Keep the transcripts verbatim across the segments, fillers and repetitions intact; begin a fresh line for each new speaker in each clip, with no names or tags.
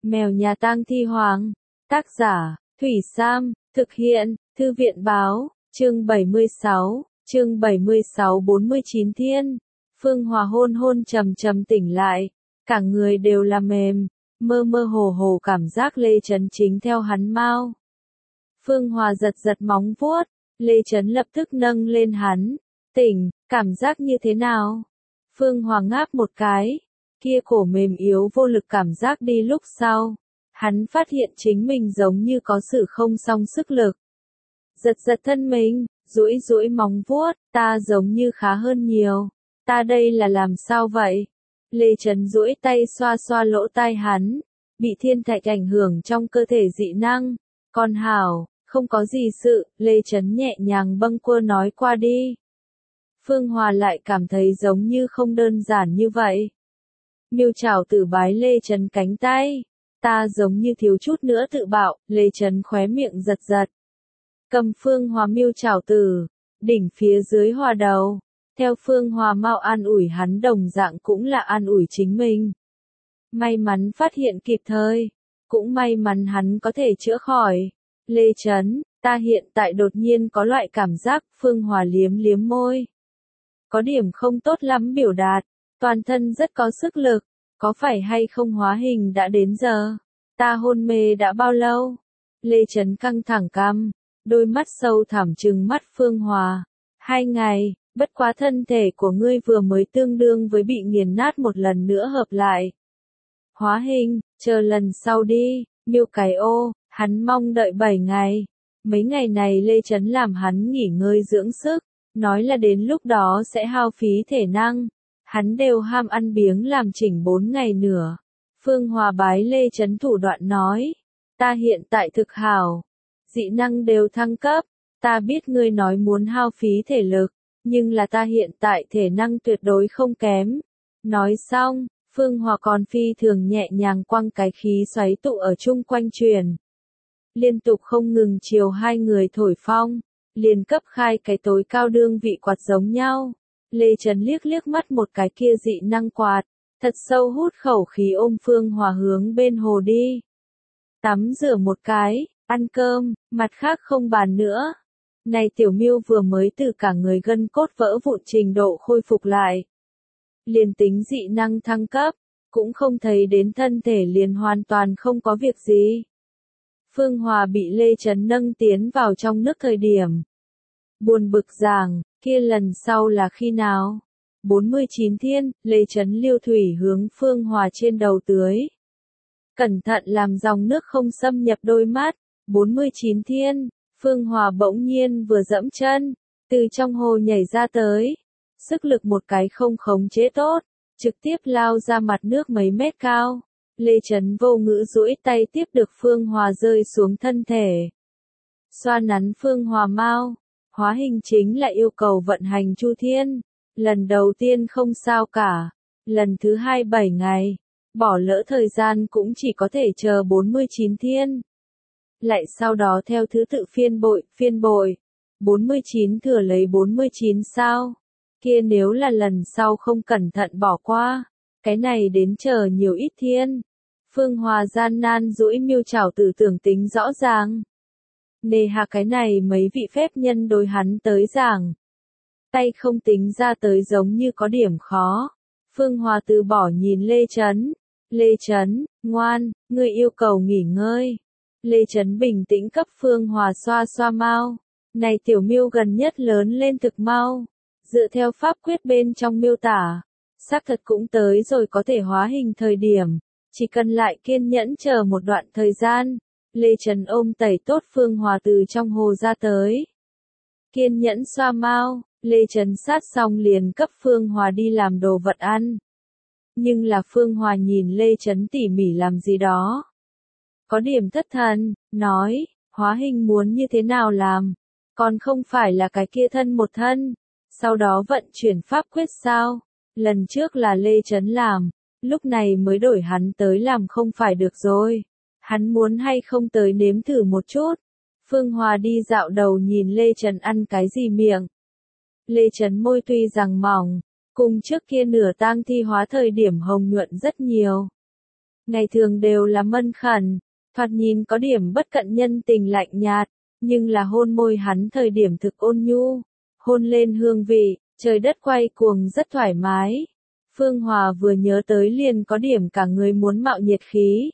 Mèo nhà tang thi hoàng. Tác giả, Thủy Sam, thực hiện, Thư viện báo, chương bảy mươi sáu, chương bảy mươi sáu bốn mươi chín thiên. Phương Hòa hôn hôn trầm trầm tỉnh lại, cả người đều là mềm, mơ mơ hồ hồ cảm giác Lê Chấn chính theo hắn mau. Phương Hòa giật giật móng vuốt, Lê Chấn lập tức nâng lên hắn, tỉnh, cảm giác như thế nào? Phương Hòa ngáp một cái, kia cổ mềm yếu vô lực cảm giác đi lúc sau. Hắn phát hiện chính mình giống như có sự không song sức lực. Giật giật thân mình, duỗi duỗi móng vuốt, ta giống như khá hơn nhiều. Ta đây là làm sao vậy? Lê Chấn duỗi tay xoa xoa lỗ tai hắn, bị thiên thạch ảnh hưởng trong cơ thể dị năng. Con hảo, không có gì sự, Lê Chấn nhẹ nhàng bâng quơ nói qua đi. Phương Hòa lại cảm thấy giống như không đơn giản như vậy. Miêu Trảo Tử bái Lê Chấn cánh tay. Ta giống như thiếu chút nữa tự bạo, Lê Chấn khóe miệng giật giật. Cầm Phương Hòa Miêu Trảo Tử, đỉnh phía dưới hòa đầu. Theo Phương Hòa mau an ủi hắn đồng dạng cũng là an ủi chính mình. May mắn phát hiện kịp thời, cũng may mắn hắn có thể chữa khỏi. Lê Chấn, ta hiện tại đột nhiên có loại cảm giác, Phương Hòa liếm liếm môi. Có điểm không tốt lắm biểu đạt, toàn thân rất có sức lực. Có phải hay không hóa hình đã đến giờ? Ta hôn mê đã bao lâu? Lê Chấn căng thẳng cằm, đôi mắt sâu thẳm trừng mắt Phương Hòa. Hai ngày, bất quá thân thể của ngươi vừa mới tương đương với bị nghiền nát một lần nữa hợp lại. Hóa hình, chờ lần sau đi, Miêu cái ô, hắn mong đợi bảy ngày. Mấy ngày này Lê Chấn làm hắn nghỉ ngơi dưỡng sức, nói là đến lúc đó sẽ hao phí thể năng. Hắn đều ham ăn biếng làm chỉnh bốn ngày nữa. Phương Hòa bái Lê Chấn thủ đoạn nói. Ta hiện tại thực hảo. Dị năng đều thăng cấp. Ta biết ngươi nói muốn hao phí thể lực. Nhưng là ta hiện tại thể năng tuyệt đối không kém. Nói xong, Phương Hòa còn phi thường nhẹ nhàng quăng cái khí xoáy tụ ở chung quanh truyền. Liên tục không ngừng chiều hai người thổi phong. Liền cấp khai cái tối cao đương vị quạt giống nhau. Lê Chấn liếc liếc mắt một cái kia dị năng quạt, thật sâu hút khẩu khí ôm Phương Hòa hướng bên hồ đi. Tắm rửa một cái, ăn cơm, mặt khác không bàn nữa. Này tiểu Miêu vừa mới từ cả người gân cốt vỡ vụn trình độ khôi phục lại. Liền tính dị năng thăng cấp, cũng không thấy đến thân thể liền hoàn toàn không có việc gì. Phương Hòa bị Lê Chấn nâng tiến vào trong nước thời điểm. Buồn bực rằng, kia lần sau là khi nào? bốn mươi chín thiên, Lê Chấn liêu thủy hướng Phương Hòa trên đầu tưới. Cẩn thận làm dòng nước không xâm nhập đôi mắt. bốn mươi chín thiên, Phương Hòa bỗng nhiên vừa dẫm chân, từ trong hồ nhảy ra tới. Sức lực một cái không khống chế tốt, trực tiếp lao ra mặt nước mấy mét cao. Lê Chấn vô ngữ duỗi tay tiếp được Phương Hòa rơi xuống thân thể. Xoa nắn Phương Hòa mau. Hóa hình chính là yêu cầu vận hành chu thiên. Lần đầu tiên không sao cả. Lần thứ hai bảy ngày. Bỏ lỡ thời gian cũng chỉ có thể chờ bốn mươi chín thiên. Lại sau đó theo thứ tự phiên bội, phiên bội. bốn mươi chín thừa lấy bốn mươi chín sao. Kia nếu là lần sau không cẩn thận bỏ qua. Cái này đến chờ nhiều ít thiên. Phương Hòa gian nan duỗi Miêu Trảo Tử tưởng tính rõ ràng. Nề hà cái này mấy vị phép nhân đối hắn tới giảng. Tay không tính ra tới giống như có điểm khó. Phương Hòa từ bỏ nhìn Lê Chấn. Lê Chấn, ngoan, ngươi yêu cầu nghỉ ngơi. Lê Chấn bình tĩnh cấp Phương Hòa xoa xoa mau. Này tiểu Miêu gần nhất lớn lên thực mau. Dựa theo pháp quyết bên trong miêu tả. Xác thật cũng tới rồi có thể hóa hình thời điểm. Chỉ cần lại kiên nhẫn chờ một đoạn thời gian. Lê Chấn ôm tẩy tốt Phương Hòa từ trong hồ ra tới. Kiên nhẫn xoa mau, Lê Chấn sát xong liền cấp Phương Hòa đi làm đồ vật ăn. Nhưng là Phương Hòa nhìn Lê Chấn tỉ mỉ làm gì đó. Có điểm thất thần, nói, hóa hình muốn như thế nào làm? Còn không phải là cái kia thân một thân. Sau đó vận chuyển pháp quyết sao? Lần trước là Lê Chấn làm, lúc này mới đổi hắn tới làm không phải được rồi. Hắn muốn hay không tới nếm thử một chút. Phương Hòa đi dạo đầu nhìn Lê Chấn ăn cái gì miệng. Lê Chấn môi tuy rằng mỏng, cùng trước kia nửa tang thi hóa thời điểm hồng nhuận rất nhiều. ngày thường đều là mân khẩn, thoạt nhìn có điểm bất cận nhân tình lạnh nhạt, nhưng là hôn môi hắn thời điểm thực ôn nhu, hôn lên hương vị, trời đất quay cuồng rất thoải mái. Phương Hòa vừa nhớ tới liền có điểm cả người muốn mạo nhiệt khí.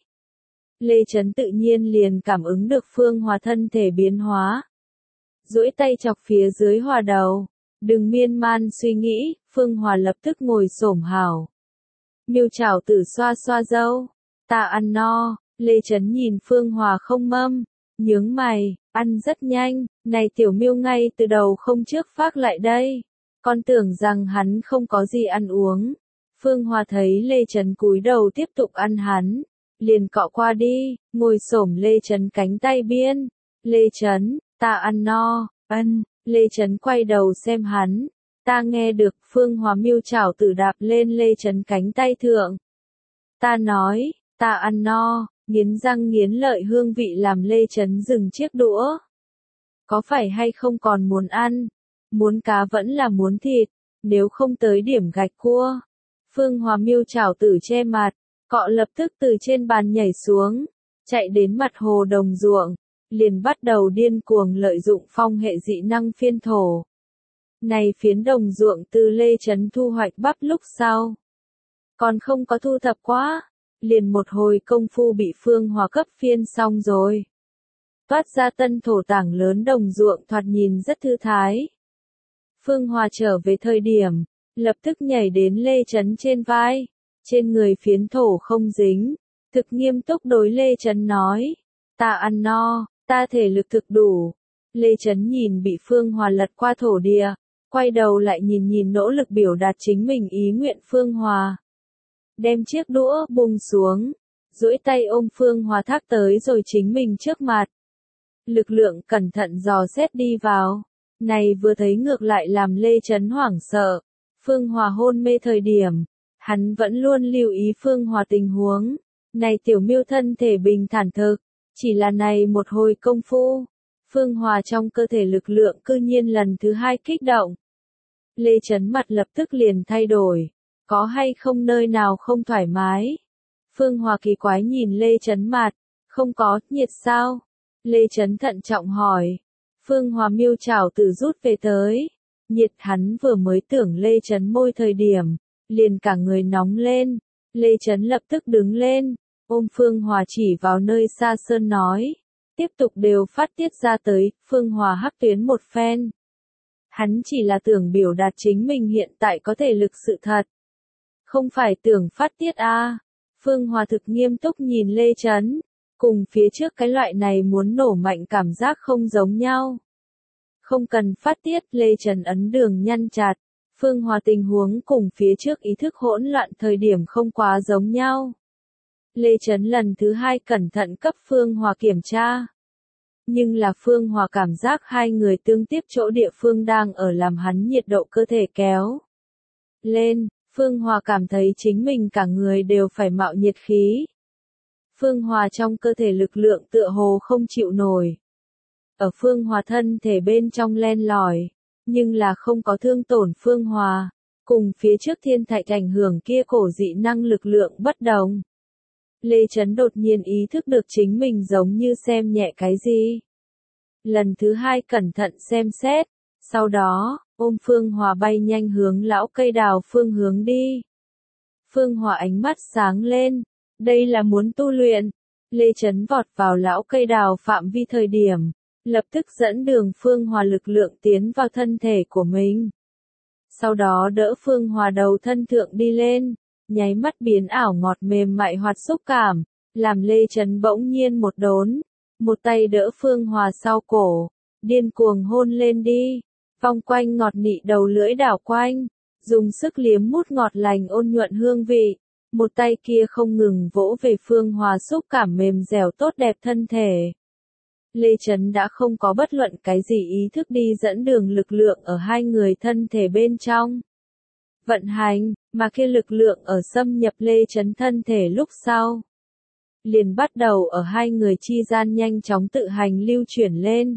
Lê Chấn tự nhiên liền cảm ứng được Phương Hòa thân thể biến hóa. Duỗi tay chọc phía dưới Hòa đầu, đừng miên man suy nghĩ, Phương Hòa lập tức ngồi xổm hào. Miêu Trảo Tử xoa xoa râu, ta ăn no. Lê Chấn nhìn Phương Hòa không mâm, nhướng mày, ăn rất nhanh, này tiểu miêu ngay từ đầu không trước phác lại đây. Con tưởng rằng hắn không có gì ăn uống. Phương Hòa thấy Lê Chấn cúi đầu tiếp tục ăn hắn, liền cọ qua đi, ngồi xổm Lê Chấn cánh tay biên. Lê Chấn, ta ăn no, ân. Lê Chấn quay đầu xem hắn, ta nghe được Phương Hòa Miêu Trảo Tử đạp lên Lê Chấn cánh tay thượng. Ta nói, ta ăn no. Nghiến răng nghiến lợi hương vị làm Lê Chấn dừng chiếc đũa. Có phải hay không còn muốn ăn? Muốn cá vẫn là muốn thịt, nếu không tới điểm gạch cua. Phương Hòa Miêu Trảo Tử che mặt, cọ lập tức từ trên bàn nhảy xuống, chạy đến mặt hồ đồng ruộng, liền bắt đầu điên cuồng lợi dụng phong hệ dị năng phiên thổ. Này phiến đồng ruộng từ Lê Chấn thu hoạch bắp lúc sau, còn không có thu thập quá. Liền một hồi công phu bị Phương Hòa cấp phiên xong rồi. Toát ra tân thổ tảng lớn đồng ruộng thoạt nhìn rất thư thái. Phương Hòa trở về thời điểm, lập tức nhảy đến Lê Chấn trên vai, trên người phiến thổ không dính, thực nghiêm túc đối Lê Chấn nói, ta ăn no, ta thể lực thực đủ. Lê Chấn nhìn bị Phương Hòa lật qua thổ địa, quay đầu lại nhìn nhìn nỗ lực biểu đạt chính mình ý nguyện Phương Hòa. Đem chiếc đũa buông xuống, duỗi tay ôm Phương Hòa thác tới rồi chính mình trước mặt. Lực lượng cẩn thận dò xét đi vào, này vừa thấy ngược lại làm Lê Chấn hoảng sợ. Phương Hòa hôn mê thời điểm, hắn vẫn luôn lưu ý Phương Hòa tình huống. Này tiểu miêu thân thể bình thản thực, chỉ là này một hồi công phu, Phương Hòa trong cơ thể lực lượng cư nhiên lần thứ hai kích động. Lê Chấn mặt lập tức liền thay đổi. Có hay không nơi nào không thoải mái? Phương Hòa kỳ quái nhìn Lê Chấn mặt, không có, nhiệt sao? Lê Chấn thận trọng hỏi. Phương Hòa Miêu Trảo Tử rút về tới. Nhiệt hắn vừa mới tưởng Lê Chấn môi thời điểm, liền cả người nóng lên. Lê Chấn lập tức đứng lên, ôm Phương Hòa chỉ vào nơi xa sơn nói. Tiếp tục đều phát tiết ra tới, Phương Hòa hắc tuyến một phen. Hắn chỉ là tưởng biểu đạt chính mình hiện tại có thể lực sự thật. Không phải tưởng phát tiết a. À. Phương Hòa thực nghiêm túc nhìn Lê Chấn, cùng phía trước cái loại này muốn nổ mạnh cảm giác không giống nhau. Không cần phát tiết, Lê Chấn ấn đường nhăn chặt. Phương Hòa tình huống cùng phía trước ý thức hỗn loạn thời điểm không quá giống nhau. Lê Chấn lần thứ hai cẩn thận cấp Phương Hòa kiểm tra. Nhưng là Phương Hòa cảm giác hai người tương tiếp chỗ địa phương đang ở làm hắn nhiệt độ cơ thể kéo lên. Phương Hòa cảm thấy chính mình cả người đều phải mạo nhiệt khí. Phương Hòa trong cơ thể lực lượng tựa hồ không chịu nổi. Ở Phương Hòa thân thể bên trong len lỏi, nhưng là không có thương tổn Phương Hòa. Cùng phía trước thiên thạch ảnh hưởng kia cổ dị năng lực lượng bất đồng. Lê Chấn đột nhiên ý thức được chính mình giống như xem nhẹ cái gì. Lần thứ hai cẩn thận xem xét, sau đó, ôm Phương Hòa bay nhanh hướng lão cây đào phương hướng đi. Phương Hòa ánh mắt sáng lên, đây là muốn tu luyện. Lê Chấn vọt vào lão cây đào phạm vi thời điểm, lập tức dẫn đường Phương Hòa lực lượng tiến vào thân thể của mình. Sau đó đỡ Phương Hòa đầu thân thượng đi lên, nháy mắt biến ảo ngọt mềm mại hoạt xúc cảm, làm Lê Chấn bỗng nhiên một đốn, một tay đỡ Phương Hòa sau cổ, điên cuồng hôn lên đi, vòng quanh ngọt nị đầu lưỡi đảo quanh, dùng sức liếm mút ngọt lành ôn nhuận hương vị, một tay kia không ngừng vỗ về Phương Hòa xúc cảm mềm dẻo tốt đẹp thân thể. Lê Chấn đã không có bất luận cái gì ý thức đi dẫn đường lực lượng ở hai người thân thể bên trong. Vận hành, mà kia lực lượng ở xâm nhập Lê Chấn thân thể lúc sau. Liền bắt đầu ở hai người chi gian nhanh chóng tự hành lưu chuyển lên.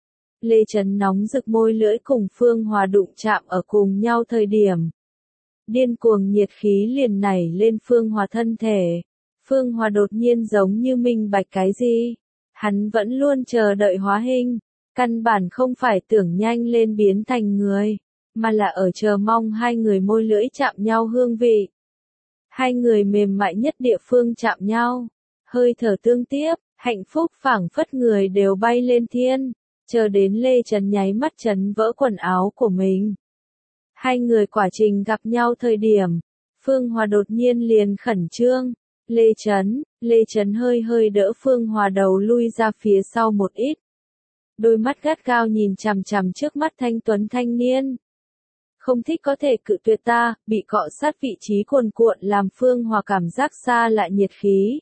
Lê Chấn nóng rực môi lưỡi cùng Phương Hòa đụng chạm ở cùng nhau thời điểm. Điên cuồng nhiệt khí liền nảy lên Phương Hòa thân thể. Phương Hòa đột nhiên giống như minh bạch cái gì. Hắn vẫn luôn chờ đợi hóa hình, căn bản không phải tưởng nhanh lên biến thành người, mà là ở chờ mong hai người môi lưỡi chạm nhau hương vị. Hai người mềm mại nhất địa phương chạm nhau, hơi thở tương tiếp, hạnh phúc phảng phất người đều bay lên thiên, chờ đến Lê Trấn nháy mắt chấn vỡ quần áo của mình. Hai người quả trình gặp nhau thời điểm, Phương Hòa đột nhiên liền khẩn trương. Lê Trấn, Lê Trấn hơi hơi đỡ Phương Hòa đầu lui ra phía sau một ít. Đôi mắt gắt gao nhìn chằm chằm trước mắt thanh tuấn thanh niên. Không thích có thể cự tuyệt ta, bị cọ sát vị trí cuồn cuộn làm Phương Hòa cảm giác xa lại nhiệt khí.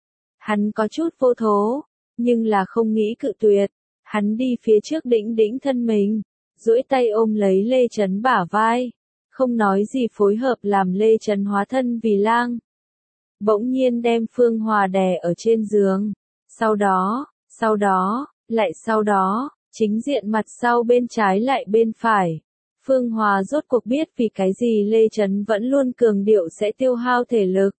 Hắn có chút vô thố, nhưng là không nghĩ cự tuyệt. Hắn đi phía trước đĩnh đĩnh thân mình, duỗi tay ôm lấy Lê Trấn bả vai. Không nói gì phối hợp làm Lê Trấn hóa thân vì lang. Bỗng nhiên đem Phương Hòa đè ở trên giường. Sau đó, sau đó, lại sau đó, chính diện mặt sau bên trái lại bên phải. Phương Hòa rốt cuộc biết vì cái gì Lê Trấn vẫn luôn cường điệu sẽ tiêu hao thể lực.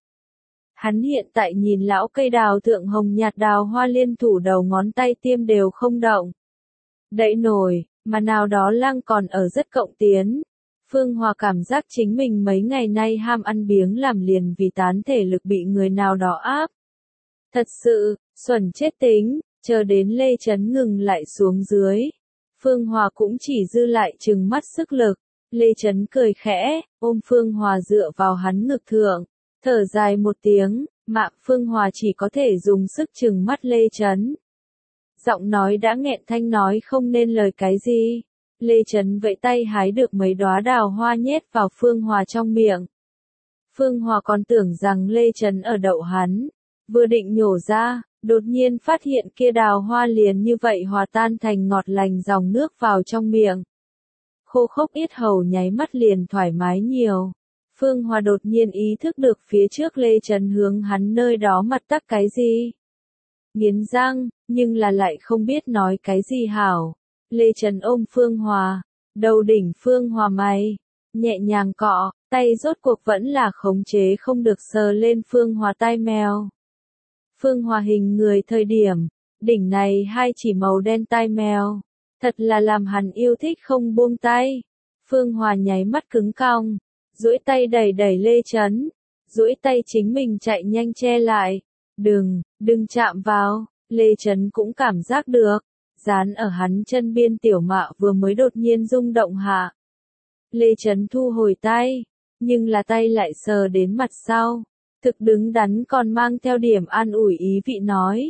Hắn hiện tại nhìn lão cây đào thượng hồng nhạt đào hoa liên thủ đầu ngón tay tiêm đều không động. Đậy nổi, mà nào đó lang còn ở rất cộng tiến. Phương Hòa cảm giác chính mình mấy ngày nay ham ăn biếng làm liền vì tán thể lực bị người nào đó áp. Thật sự, xuẩn chết tính, chờ đến Lê Trấn ngừng lại xuống dưới. Phương Hòa cũng chỉ dư lại chừng mắt sức lực. Lê Trấn cười khẽ, ôm Phương Hòa dựa vào hắn ngực thượng. Thở dài một tiếng, mà Phương Hòa chỉ có thể dùng sức chừng mắt Lê Trấn. Giọng nói đã nghẹn thanh nói không nên lời cái gì. Lê Trấn vẫy tay hái được mấy đóa đào hoa nhét vào Phương Hòa trong miệng. Phương Hòa còn tưởng rằng Lê Trấn ở đậu hắn. Vừa định nhổ ra, đột nhiên phát hiện kia đào hoa liền như vậy hòa tan thành ngọt lành dòng nước vào trong miệng. Khô khốc yết hầu nháy mắt liền thoải mái nhiều. Phương Hòa đột nhiên ý thức được phía trước Lê Trấn hướng hắn nơi đó mặt tắc cái gì. Nghiến răng, nhưng là lại không biết nói cái gì hảo. Lê Trấn ôm Phương Hòa, đầu đỉnh Phương Hòa mày, nhẹ nhàng cọ, tay rốt cuộc vẫn là khống chế không được sờ lên Phương Hòa tai mèo. Phương Hòa hình người thời điểm, đỉnh này hai chỉ màu đen tai mèo, thật là làm hắn yêu thích không buông tay. Phương Hòa nháy mắt cứng cong, duỗi tay đẩy đẩy Lê Trấn, duỗi tay chính mình chạy nhanh che lại. Đừng, đừng chạm vào, Lê Trấn cũng cảm giác được. Dán ở hắn chân biên tiểu mạ vừa mới đột nhiên rung động hạ. Lê Trấn thu hồi tay, nhưng là tay lại sờ đến mặt sau. Thực đứng đắn còn mang theo điểm an ủi ý vị nói.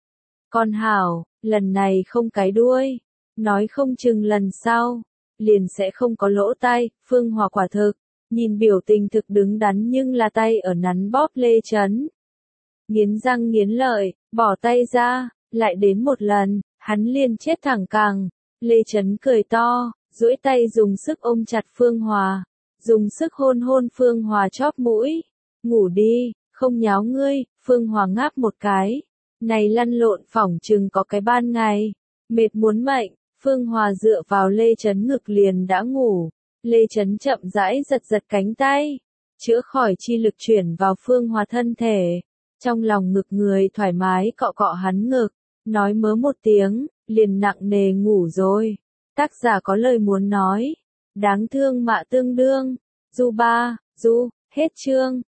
Con hảo, lần này không cái đuôi, nói không chừng lần sau, liền sẽ không có lỗ tay. Phương Hòa quả thực, nhìn biểu tình thực đứng đắn nhưng là tay ở nắn bóp Lê Trấn. Nghiến răng nghiến lợi, bỏ tay ra, lại đến một lần. Hắn liền chết thẳng cẳng. Lê Trấn cười to, duỗi tay dùng sức ôm chặt Phương Hòa, dùng sức hôn hôn Phương Hòa chóp mũi. Ngủ đi, không nháo ngươi. Phương Hòa ngáp một cái. Này lăn lộn phỏng chừng có cái ban ngày. Mệt muốn mệnh. Phương Hòa dựa vào Lê Trấn ngực liền đã ngủ. Lê Trấn chậm rãi giật giật cánh tay, chữa khỏi chi lực chuyển vào Phương Hòa thân thể. Trong lòng ngực người thoải mái cọ cọ hắn ngực. Nói mớ một tiếng, liền nặng nề ngủ rồi. Tác giả có lời muốn nói. Đáng thương mạ tương đương. Du ba, du, hết chương.